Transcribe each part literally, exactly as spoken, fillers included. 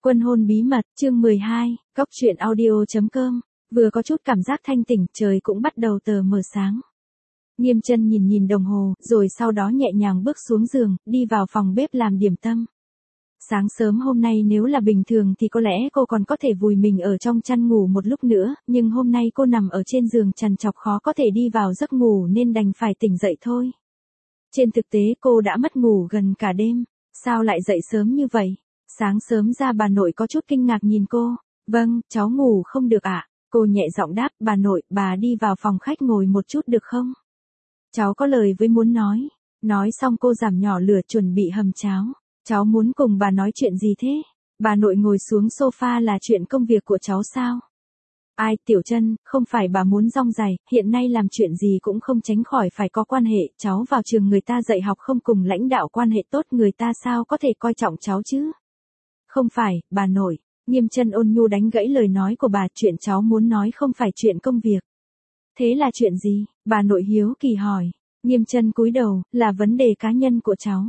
Quân hôn bí mật, chương mười hai, Cóc truyện audio chấm com, vừa có chút cảm giác thanh tỉnh, trời cũng bắt đầu tờ mờ sáng. Nghiêm Chân nhìn nhìn đồng hồ, rồi sau đó nhẹ nhàng bước xuống giường, đi vào phòng bếp làm điểm tâm. Sáng sớm hôm nay nếu là bình thường thì có lẽ cô còn có thể vùi mình ở trong chăn ngủ một lúc nữa, nhưng hôm nay cô nằm ở trên giường trằn trọc khó có thể đi vào giấc ngủ nên đành phải tỉnh dậy thôi. Trên thực tế cô đã mất ngủ gần cả đêm, sao lại dậy sớm như vậy? Sáng sớm ra bà nội có chút kinh ngạc nhìn cô. Vâng, cháu ngủ không được ạ. Cô nhẹ giọng đáp, bà nội, bà đi vào phòng khách ngồi một chút được không? Cháu có lời với muốn nói. Nói xong cô giảm nhỏ lửa chuẩn bị hầm cháo. Cháu muốn cùng bà nói chuyện gì thế? Bà nội ngồi xuống sofa là chuyện công việc của cháu sao? Ai, Tiểu Chân, không phải bà muốn rong rày, hiện nay làm chuyện gì cũng không tránh khỏi phải có quan hệ, cháu vào trường người ta dạy học không cùng lãnh đạo quan hệ tốt, người ta sao có thể coi trọng cháu chứ? Không phải, bà nội. Nghiêm Chân ôn nhu đánh gãy lời nói của bà, chuyện cháu muốn nói không phải chuyện công việc. Thế là chuyện gì? Bà nội hiếu kỳ hỏi. Nghiêm Chân cúi đầu, là vấn đề cá nhân của cháu.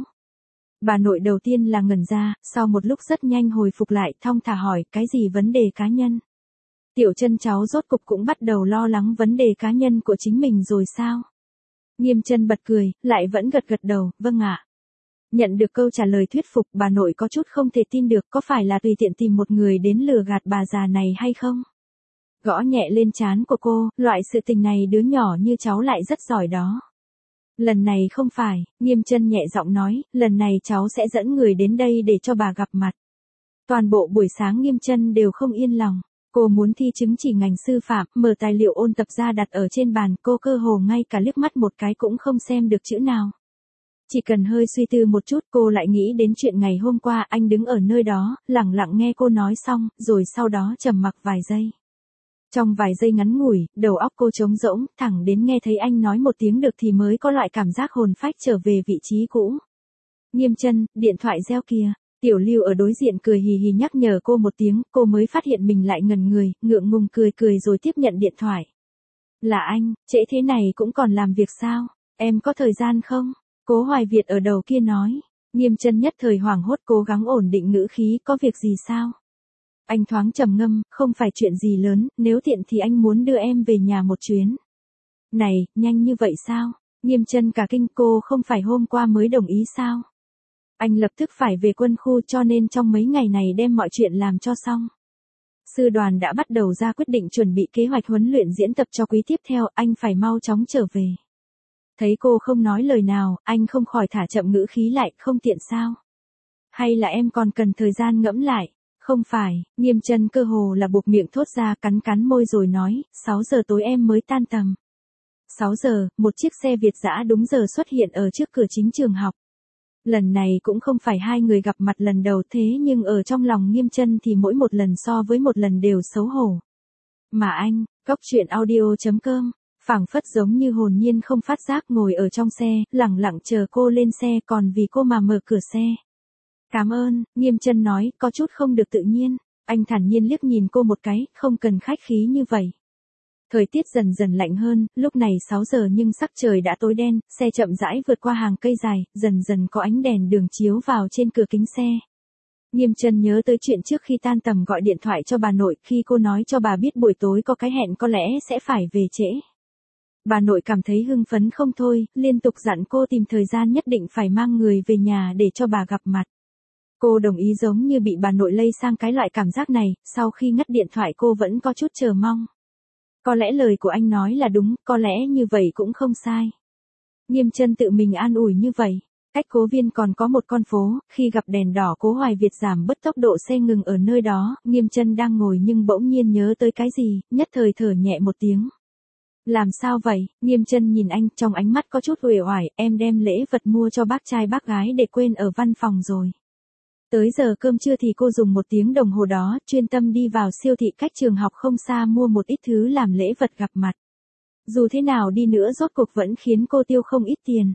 Bà nội đầu tiên là ngẩn ra, sau một lúc rất nhanh hồi phục lại, thong thả hỏi, cái gì vấn đề cá nhân? Tiểu Chân cháu rốt cục cũng bắt đầu lo lắng vấn đề cá nhân của chính mình rồi sao? Nghiêm Chân bật cười, lại vẫn gật gật đầu, vâng ạ. Nhận được câu trả lời thuyết phục, bà nội có chút không thể tin được, có phải là tùy tiện tìm một người đến lừa gạt bà già này hay không? Gõ nhẹ lên trán của cô, loại sự tình này đứa nhỏ như cháu lại rất giỏi đó. Lần này không phải, Nghiêm Chân nhẹ giọng nói, lần này cháu sẽ dẫn người đến đây để cho bà gặp mặt. Toàn bộ buổi sáng Nghiêm Chân đều không yên lòng. Cô muốn thi chứng chỉ ngành sư phạm, mở tài liệu ôn tập ra đặt ở trên bàn, cô cơ hồ ngay cả liếc mắt một cái cũng không xem được chữ nào. Chỉ cần hơi suy tư một chút cô lại nghĩ đến chuyện ngày hôm qua anh đứng ở nơi đó, lặng lặng nghe cô nói xong, rồi sau đó trầm mặc vài giây. Trong vài giây ngắn ngủi, đầu óc cô trống rỗng, thẳng đến nghe thấy anh nói một tiếng được thì mới có loại cảm giác hồn phách trở về vị trí cũ. Nghiêm Chân, điện thoại reo kìa. Tiểu Lưu ở đối diện cười hì hì nhắc nhở cô một tiếng, cô mới phát hiện mình lại ngẩn người, ngượng ngùng cười cười rồi tiếp nhận điện thoại. Là anh, trễ thế này cũng còn làm việc sao? Em có thời gian không? Cố Hoài Việt ở đầu kia nói. Nghiêm Chân nhất thời hoảng hốt cố gắng ổn định ngữ khí, có việc gì sao? Anh thoáng trầm ngâm, không phải chuyện gì lớn, nếu tiện thì anh muốn đưa em về nhà một chuyến. Này, nhanh như vậy sao? Nghiêm Chân cả kinh, cô không phải hôm qua mới đồng ý sao? Anh lập tức phải về quân khu cho nên trong mấy ngày này đem mọi chuyện làm cho xong. Sư đoàn đã bắt đầu ra quyết định chuẩn bị kế hoạch huấn luyện diễn tập cho quý tiếp theo, anh phải mau chóng trở về. Thấy cô không nói lời nào, anh không khỏi thả chậm ngữ khí lại, không tiện sao? Hay là em còn cần thời gian ngẫm lại? Không phải, Nghiêm Chân cơ hồ là buộc miệng thốt ra, cắn cắn môi rồi nói, sáu giờ tối em mới tan tầm. sáu giờ, một chiếc xe Việt dã đúng giờ xuất hiện ở trước cửa chính trường học. Lần này cũng không phải hai người gặp mặt lần đầu, thế nhưng ở trong lòng Nghiêm Chân thì mỗi một lần so với một lần đều xấu hổ. Mà anh, Cóc truyện audio chấm com, phảng phất giống như hồn nhiên không phát giác ngồi ở trong xe, lẳng lặng chờ cô lên xe, còn vì cô mà mở cửa xe. Cảm ơn, Nghiêm Chân nói, có chút không được tự nhiên. Anh thản nhiên liếc nhìn cô một cái, không cần khách khí như vậy. Thời tiết dần dần lạnh hơn, lúc này sáu giờ nhưng sắc trời đã tối đen, xe chậm rãi vượt qua hàng cây dài, dần dần có ánh đèn đường chiếu vào trên cửa kính xe. Nghiêm Chân nhớ tới chuyện trước khi tan tầm gọi điện thoại cho bà nội, khi cô nói cho bà biết buổi tối có cái hẹn có lẽ sẽ phải về trễ. Bà nội cảm thấy hưng phấn không thôi, liên tục dặn cô tìm thời gian nhất định phải mang người về nhà để cho bà gặp mặt. Cô đồng ý giống như bị bà nội lây sang cái loại cảm giác này, sau khi ngắt điện thoại cô vẫn có chút chờ mong. Có lẽ lời của anh nói là đúng, có lẽ như vậy cũng không sai. Nghiêm Chân tự mình an ủi như vậy. Cách Cố Viên còn có một con phố, khi gặp đèn đỏ Cố Hoài Việt giảm bớt tốc độ xe ngừng ở nơi đó, Nghiêm Chân đang ngồi nhưng bỗng nhiên nhớ tới cái gì, nhất thời thở nhẹ một tiếng. Làm sao vậy? Nghiêm Chân nhìn anh, trong ánh mắt có chút uể oải, em đem lễ vật mua cho bác trai bác gái để quên ở văn phòng rồi. Tới giờ cơm trưa thì cô dùng một tiếng đồng hồ đó, chuyên tâm đi vào siêu thị cách trường học không xa mua một ít thứ làm lễ vật gặp mặt. Dù thế nào đi nữa rốt cuộc vẫn khiến cô tiêu không ít tiền.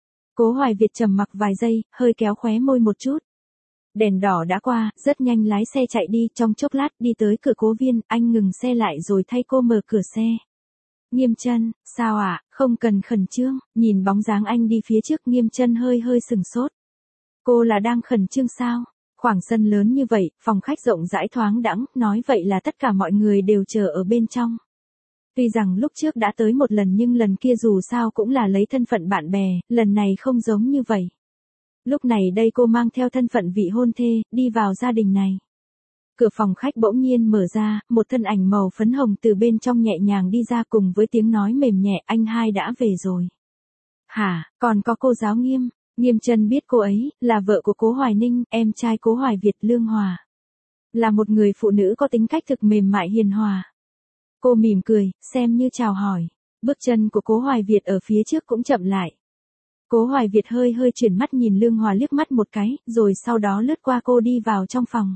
Cố Hoài Việt trầm mặc vài giây, hơi kéo khóe môi một chút. Đèn đỏ đã qua, rất nhanh lái xe chạy đi, trong chốc lát đi tới cửa Cố Viên, anh ngừng xe lại rồi thay cô mở cửa xe. Nghiêm Chân, sao ạ, à? Không cần khẩn trương, nhìn bóng dáng anh đi phía trước Nghiêm Chân hơi hơi sừng sốt. Cô là đang khẩn trương sao? Khoảng sân lớn như vậy, phòng khách rộng rãi thoáng đãng, nói vậy là tất cả mọi người đều chờ ở bên trong. Tuy rằng lúc trước đã tới một lần nhưng lần kia dù sao cũng là lấy thân phận bạn bè, lần này không giống như vậy. Lúc này đây cô mang theo thân phận vị hôn thê, đi vào gia đình này. Cửa phòng khách bỗng nhiên mở ra, một thân ảnh màu phấn hồng từ bên trong nhẹ nhàng đi ra cùng với tiếng nói mềm nhẹ, anh hai đã về rồi. Hả, còn có cô giáo Nghiêm. Nghiêm Chân biết cô ấy, là vợ của Cố Hoài Ninh, em trai Cố Hoài Việt Lương Hòa. Là một người phụ nữ có tính cách thực mềm mại hiền hòa. Cô mỉm cười, xem như chào hỏi. Bước chân của Cố Hoài Việt ở phía trước cũng chậm lại. Cố Hoài Việt hơi hơi chuyển mắt nhìn Lương Hòa liếc mắt một cái, rồi sau đó lướt qua cô đi vào trong phòng.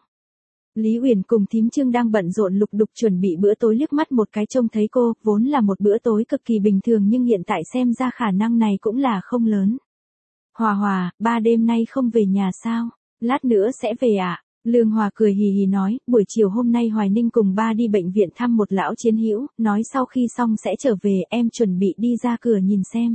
Lý Uyển cùng thím Trương đang bận rộn lục đục chuẩn bị bữa tối, liếc mắt một cái trông thấy cô, vốn là một bữa tối cực kỳ bình thường nhưng hiện tại xem ra khả năng này cũng là không lớn. Hòa Hòa, ba đêm nay không về nhà sao? Lát nữa sẽ về ạ. À? Lương Hòa cười hì hì nói, buổi chiều hôm nay Hoài Ninh cùng ba đi bệnh viện thăm một lão chiến hữu, nói sau khi xong sẽ trở về, em chuẩn bị đi ra cửa nhìn xem.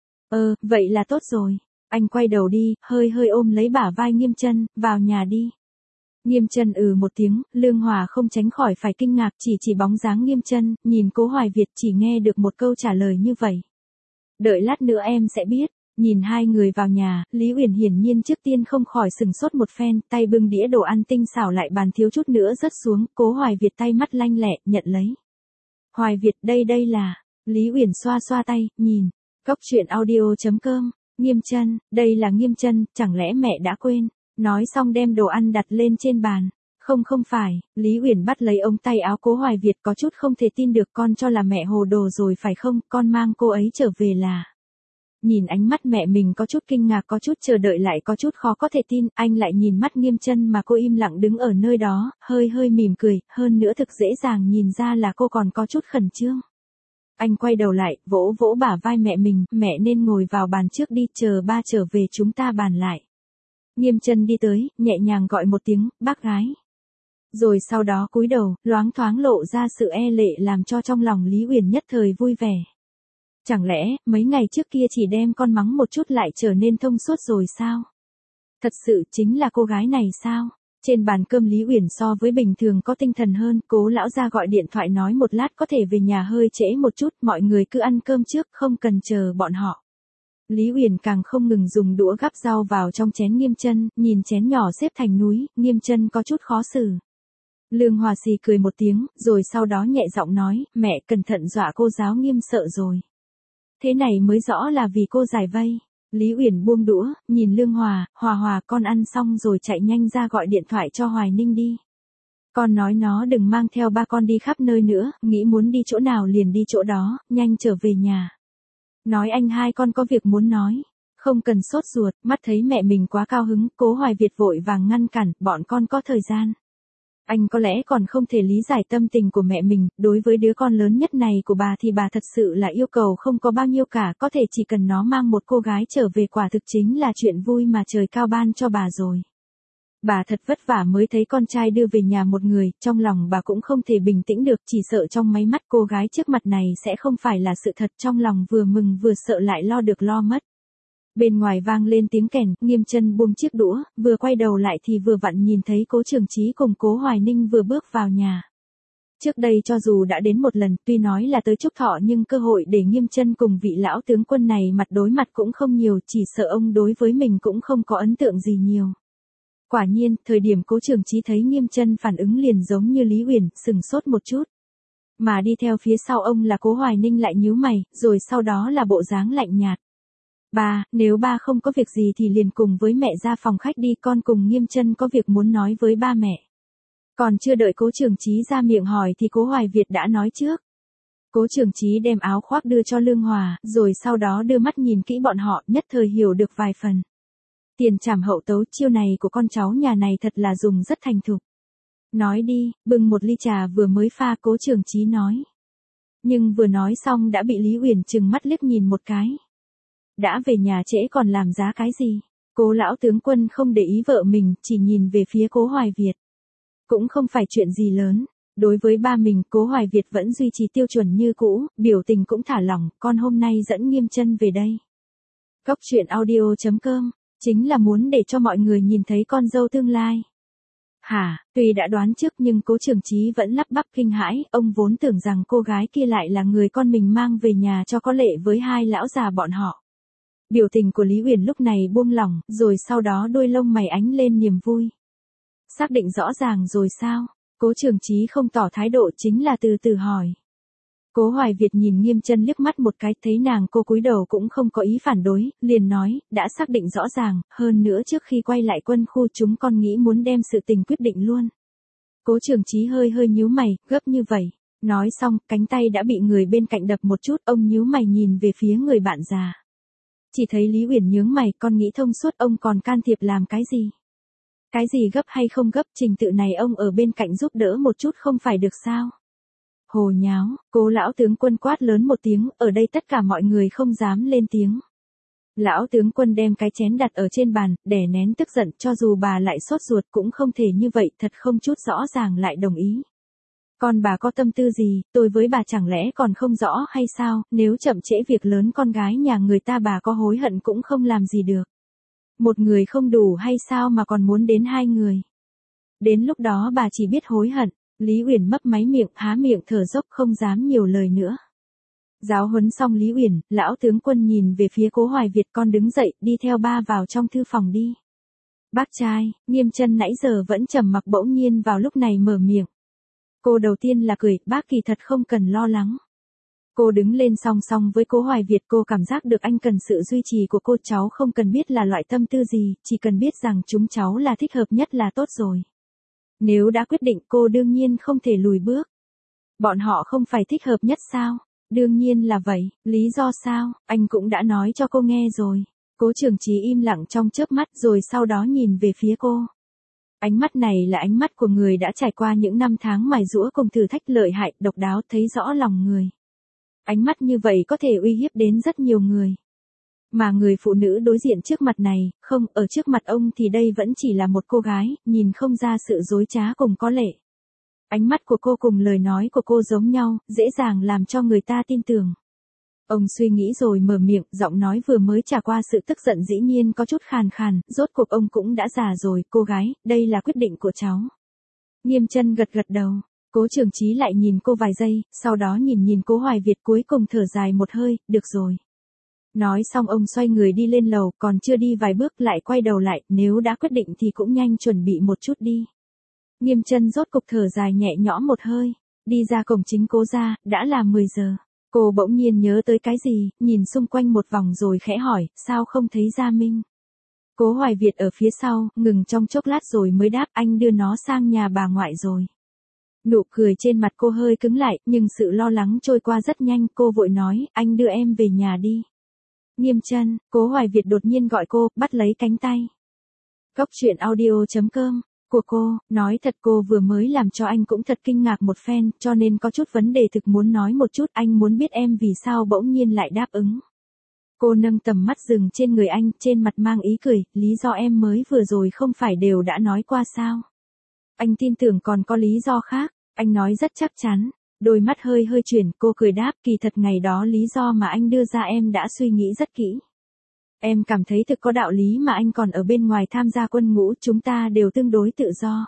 Ờ, vậy là tốt rồi. Anh quay đầu đi, hơi hơi ôm lấy bả vai Nghiêm Chân, vào nhà đi. Nghiêm Chân ừ một tiếng, Lương Hòa không tránh khỏi phải kinh ngạc, chỉ chỉ bóng dáng Nghiêm Chân, nhìn Cố Hoài Việt chỉ nghe được một câu trả lời như vậy. Đợi lát nữa em sẽ biết. Nhìn hai người vào nhà, Lý Uyển hiển nhiên trước tiên không khỏi sừng sốt một phen, tay bưng đĩa đồ ăn tinh xảo lại bàn thiếu chút nữa rớt xuống, Cố Hoài Việt tay mắt lanh lẹ, nhận lấy. Hoài Việt đây đây là, Lý Uyển xoa xoa tay, nhìn, cốc truyện audio chấm com, Nghiêm Chân, đây là Nghiêm Chân, chẳng lẽ mẹ đã quên, nói xong đem đồ ăn đặt lên trên bàn. Không không phải, Lý Uyển bắt lấy ống tay áo Cố Hoài Việt có chút không thể tin được, con cho là mẹ hồ đồ rồi phải không, con mang cô ấy trở về là... Nhìn ánh mắt mẹ mình có chút kinh ngạc, có chút chờ đợi lại có chút khó có thể tin, anh lại nhìn mắt Nghiêm Chân mà cô im lặng đứng ở nơi đó, hơi hơi mỉm cười, hơn nữa thực dễ dàng nhìn ra là cô còn có chút khẩn trương. Anh quay đầu lại, vỗ vỗ bả vai mẹ mình, mẹ nên ngồi vào bàn trước đi, chờ ba trở về chúng ta bàn lại. Nghiêm Chân đi tới, nhẹ nhàng gọi một tiếng, bác gái. Rồi sau đó cúi đầu, loáng thoáng lộ ra sự e lệ làm cho trong lòng Lý Uyển nhất thời vui vẻ. Chẳng lẽ, mấy ngày trước kia chỉ đem con mắng một chút lại trở nên thông suốt rồi sao? Thật sự chính là cô gái này sao? Trên bàn cơm Lý Uyển so với bình thường có tinh thần hơn, Cố lão gia gọi điện thoại nói một lát có thể về nhà hơi trễ một chút, mọi người cứ ăn cơm trước, không cần chờ bọn họ. Lý Uyển càng không ngừng dùng đũa gắp rau vào trong chén Nghiêm Chân, nhìn chén nhỏ xếp thành núi, Nghiêm Chân có chút khó xử. Lương Hòa xì cười một tiếng, rồi sau đó nhẹ giọng nói, mẹ cẩn thận dọa cô giáo Nghiêm sợ rồi. Thế này mới rõ là vì cô giải vây. Lý Uyển buông đũa, nhìn Lương Hòa, Hòa Hòa con ăn xong rồi chạy nhanh ra gọi điện thoại cho Hoài Ninh đi. Con nói nó đừng mang theo ba con đi khắp nơi nữa, nghĩ muốn đi chỗ nào liền đi chỗ đó, nhanh trở về nhà. Nói anh hai con có việc muốn nói. Không cần sốt ruột, mắt thấy mẹ mình quá cao hứng, Cố Hoài Việt vội vàng ngăn cản, bọn con có thời gian. Anh có lẽ còn không thể lý giải tâm tình của mẹ mình, đối với đứa con lớn nhất này của bà thì bà thật sự là yêu cầu không có bao nhiêu cả, có thể chỉ cần nó mang một cô gái trở về quả thực chính là chuyện vui mà trời cao ban cho bà rồi. Bà thật vất vả mới thấy con trai đưa về nhà một người, trong lòng bà cũng không thể bình tĩnh được, chỉ sợ trong máy mắt cô gái trước mặt này sẽ không phải là sự thật, trong lòng vừa mừng vừa sợ lại lo được lo mất. Bên ngoài vang lên tiếng kèn, Nghiêm Chân buông chiếc đũa, vừa quay đầu lại thì vừa vặn nhìn thấy Cố Trường Chí cùng Cố Hoài Ninh vừa bước vào nhà. Trước đây cho dù đã đến một lần, tuy nói là tới chúc thọ nhưng cơ hội để Nghiêm Chân cùng vị lão tướng quân này mặt đối mặt cũng không nhiều, chỉ sợ ông đối với mình cũng không có ấn tượng gì nhiều. Quả nhiên, thời điểm Cố Trường Chí thấy Nghiêm Chân phản ứng liền giống như Lý Uyển, sừng sốt một chút. Mà đi theo phía sau ông là Cố Hoài Ninh lại nhíu mày, rồi sau đó là bộ dáng lạnh nhạt. Ba, nếu ba không có việc gì thì liền cùng với mẹ ra phòng khách đi, con cùng Nghiêm Chân có việc muốn nói với ba mẹ. Còn chưa đợi Cố Trường Chí ra miệng hỏi thì Cố Hoài Việt đã nói trước. Cố Trường Chí đem áo khoác đưa cho Lương Hòa, rồi sau đó đưa mắt nhìn kỹ bọn họ, nhất thời hiểu được vài phần. Tiền trảm hậu tấu, chiêu này của con cháu nhà này thật là dùng rất thành thục. Nói đi, bưng một ly trà vừa mới pha, Cố Trường Chí nói. Nhưng vừa nói xong đã bị Lý Uyển trừng mắt liếc nhìn một cái. Đã về nhà trễ còn làm giá cái gì? Cố lão tướng quân không để ý vợ mình, chỉ nhìn về phía Cố Hoài Việt. Cũng không phải chuyện gì lớn. Đối với ba mình, Cố Hoài Việt vẫn duy trì tiêu chuẩn như cũ, biểu tình cũng thả lỏng, con hôm nay dẫn Nghiêm Chân về đây. Cốc truyện audio chấm com, chính là muốn để cho mọi người nhìn thấy con dâu tương lai. Hả, tuy đã đoán trước nhưng Cố Trường Chí vẫn lắp bắp kinh hãi, ông vốn tưởng rằng cô gái kia lại là người con mình mang về nhà cho có lệ với hai lão già bọn họ. Biểu tình của Lý Uyển lúc này buông lỏng, rồi sau đó đôi lông mày ánh lên niềm vui. Xác định rõ ràng rồi sao? Cố Trường Chí không tỏ thái độ chính là từ từ hỏi. Cố Hoài Việt nhìn Nghiêm Chân liếc mắt một cái, thấy nàng cô cúi đầu cũng không có ý phản đối, liền nói, đã xác định rõ ràng, hơn nữa trước khi quay lại quân khu chúng con nghĩ muốn đem sự tình quyết định luôn. Cố Trường Chí hơi hơi nhíu mày, gấp như vậy. Nói xong, cánh tay đã bị người bên cạnh đập một chút, ông nhíu mày nhìn về phía người bạn già. Chỉ thấy Lý Uyển nhướng mày, con nghĩ thông suốt, ông còn can thiệp làm cái gì? Cái gì gấp hay không gấp, trình tự này ông ở bên cạnh giúp đỡ một chút không phải được sao? Hồ nháo, Cố lão tướng quân quát lớn một tiếng, ở đây tất cả mọi người không dám lên tiếng. Lão tướng quân đem cái chén đặt ở trên bàn, đè nén tức giận, cho dù bà lại sốt ruột cũng không thể như vậy, thật không chút rõ ràng lại đồng ý. Con bà có tâm tư gì, tôi với bà chẳng lẽ còn không rõ hay sao, nếu chậm trễ việc lớn con gái nhà người ta bà có hối hận cũng không làm gì được. Một người không đủ hay sao mà còn muốn đến hai người. Đến lúc đó bà chỉ biết hối hận. Lý Uyển mấp máy miệng, há miệng thở dốc không dám nhiều lời nữa. Giáo huấn xong Lý Uyển, lão tướng quân nhìn về phía Cố Hoài Việt, con đứng dậy, đi theo ba vào trong thư phòng đi. Bác trai, Nghiêm Chân nãy giờ vẫn trầm mặc bỗng nhiên vào lúc này mở miệng. Cô đầu tiên là cười, bác kỳ thật không cần lo lắng. Cô đứng lên song song với Cố Hoài Việt, cô cảm giác được anh cần sự duy trì của cô, cháu không cần biết là loại tâm tư gì, chỉ cần biết rằng chúng cháu là thích hợp nhất là tốt rồi. Nếu đã quyết định cô đương nhiên không thể lùi bước. Bọn họ không phải thích hợp nhất sao? Đương nhiên là vậy, lý do sao, anh cũng đã nói cho cô nghe rồi. Cố Trường Chí im lặng trong chớp mắt rồi sau đó nhìn về phía cô. Ánh mắt này là ánh mắt của người đã trải qua những năm tháng mài giũa cùng thử thách lợi hại, độc đáo, thấy rõ lòng người. Ánh mắt như vậy có thể uy hiếp đến rất nhiều người. Mà người phụ nữ đối diện trước mặt này, không, ở trước mặt ông thì đây vẫn chỉ là một cô gái, nhìn không ra sự dối trá cùng có lệ. Ánh mắt của cô cùng lời nói của cô giống nhau, dễ dàng làm cho người ta tin tưởng. Ông suy nghĩ rồi mở miệng, giọng nói vừa mới trải qua sự tức giận dĩ nhiên có chút khàn khàn, rốt cuộc ông cũng đã già rồi, cô gái, đây là quyết định của cháu. Nghiêm Chân gật gật đầu. Cố Trường Chí lại nhìn cô vài giây, sau đó nhìn nhìn Cố Hoài Việt, cuối cùng thở dài một hơi, được rồi. Nói xong ông xoay người đi lên lầu, còn chưa đi vài bước lại quay đầu lại, nếu đã quyết định thì cũng nhanh chuẩn bị một chút đi. Nghiêm Chân rốt cục thở dài nhẹ nhõm một hơi, đi ra cổng chính Cố gia, đã là mười giờ. Cô bỗng nhiên nhớ tới cái gì, nhìn xung quanh một vòng rồi khẽ hỏi, sao không thấy Gia Minh? Cố Hoài Việt ở phía sau, ngừng trong chốc lát rồi mới đáp, anh đưa nó sang nhà bà ngoại rồi. Nụ cười trên mặt cô hơi cứng lại, nhưng sự lo lắng trôi qua rất nhanh, cô vội nói, anh đưa em về nhà đi. Nghiêm Chân, Cố Hoài Việt đột nhiên gọi cô, bắt lấy cánh tay. Cốc truyện audio chấm com của cô, nói thật cô vừa mới làm cho anh cũng thật kinh ngạc một phen, cho nên có chút vấn đề thực muốn nói một chút, anh muốn biết em vì sao bỗng nhiên lại đáp ứng. Cô nâng tầm mắt dừng trên người anh, trên mặt mang ý cười, lý do em mới vừa rồi không phải đều đã nói qua sao? Anh tin tưởng còn có lý do khác, anh nói rất chắc chắn. Đôi mắt hơi hơi chuyển, cô cười đáp, kỳ thật ngày đó lý do mà anh đưa ra em đã suy nghĩ rất kỹ. Em cảm thấy thực có đạo lý mà anh còn ở bên ngoài tham gia quân ngũ, chúng ta đều tương đối tự do.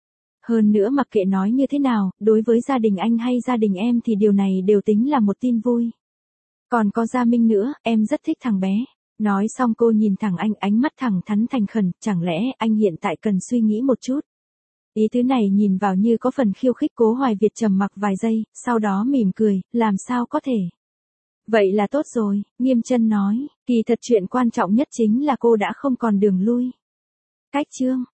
Hơn nữa mặc kệ nói như thế nào, đối với gia đình anh hay gia đình em thì điều này đều tính là một tin vui. Còn có Gia Minh nữa, em rất thích thằng bé. Nói xong cô nhìn thẳng anh, ánh mắt thẳng thắn thành khẩn, chẳng lẽ anh hiện tại cần suy nghĩ một chút. Ý tứ này nhìn vào như có phần khiêu khích. Cố Hoài Việt trầm mặc vài giây, sau đó mỉm cười, làm sao có thể. Vậy là tốt rồi, Nghiêm Chân nói, kỳ thật chuyện quan trọng nhất chính là cô đã không còn đường lui. Cách chương